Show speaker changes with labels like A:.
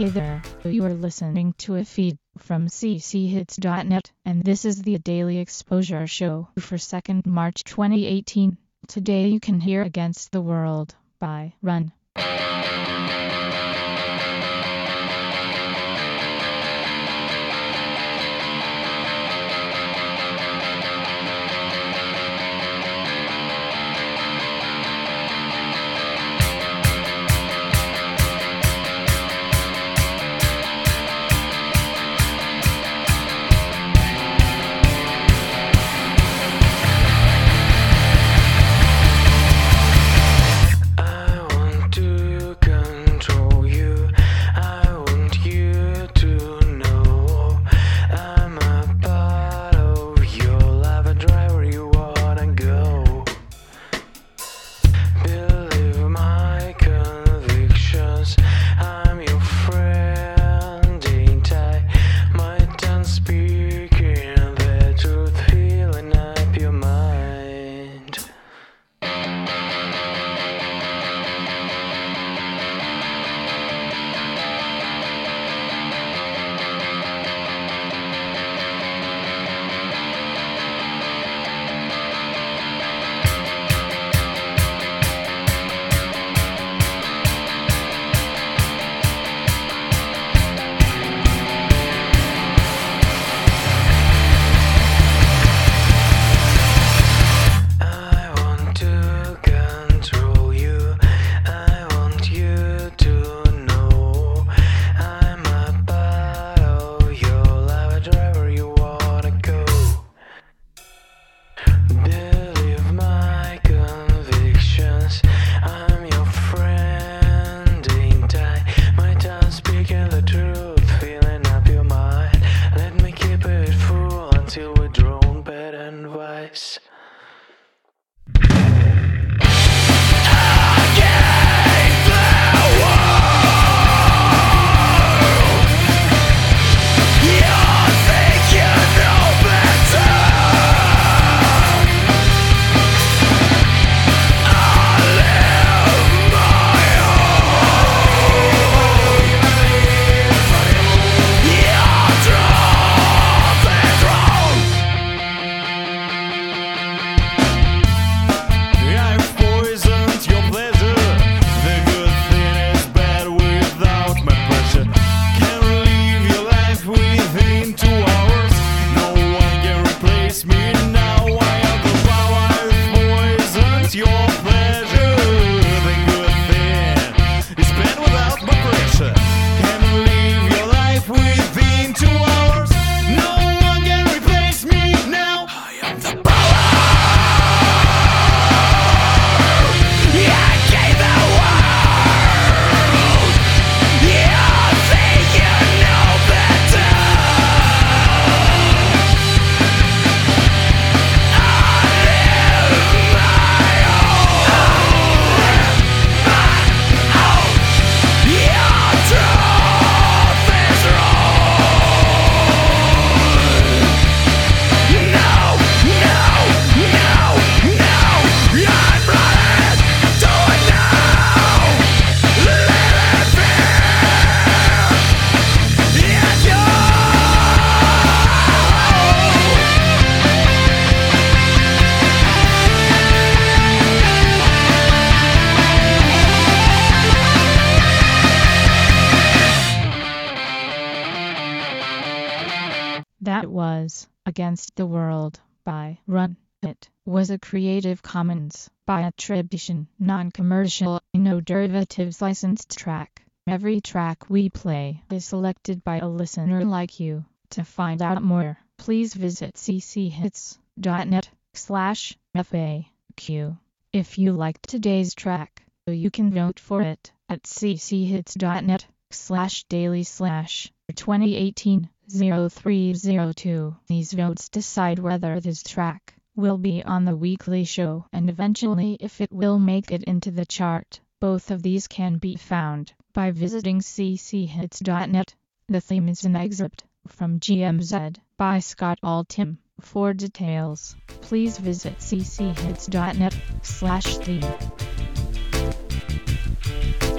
A: Hey there, you are listening to a feed from cchits.net, and this is the Daily Exposure Show for 2nd March 2018. Today you can hear Against the World by Run. That was Against the World by Run. It was a Creative Commons by attribution, non-commercial, no derivatives licensed track. Every track we play is selected by a listener like you. To find out more, please visit cchits.net/FAQ. If you liked today's track, you can vote for it at cchits.net/daily/2018-0302. These votes decide whether this track will be on the weekly show and eventually if it will make it into the chart. Both of these can be found by visiting cchits.net. The theme is an excerpt from GMZ by Scott Altham. For details, please visit cchits.net/theme.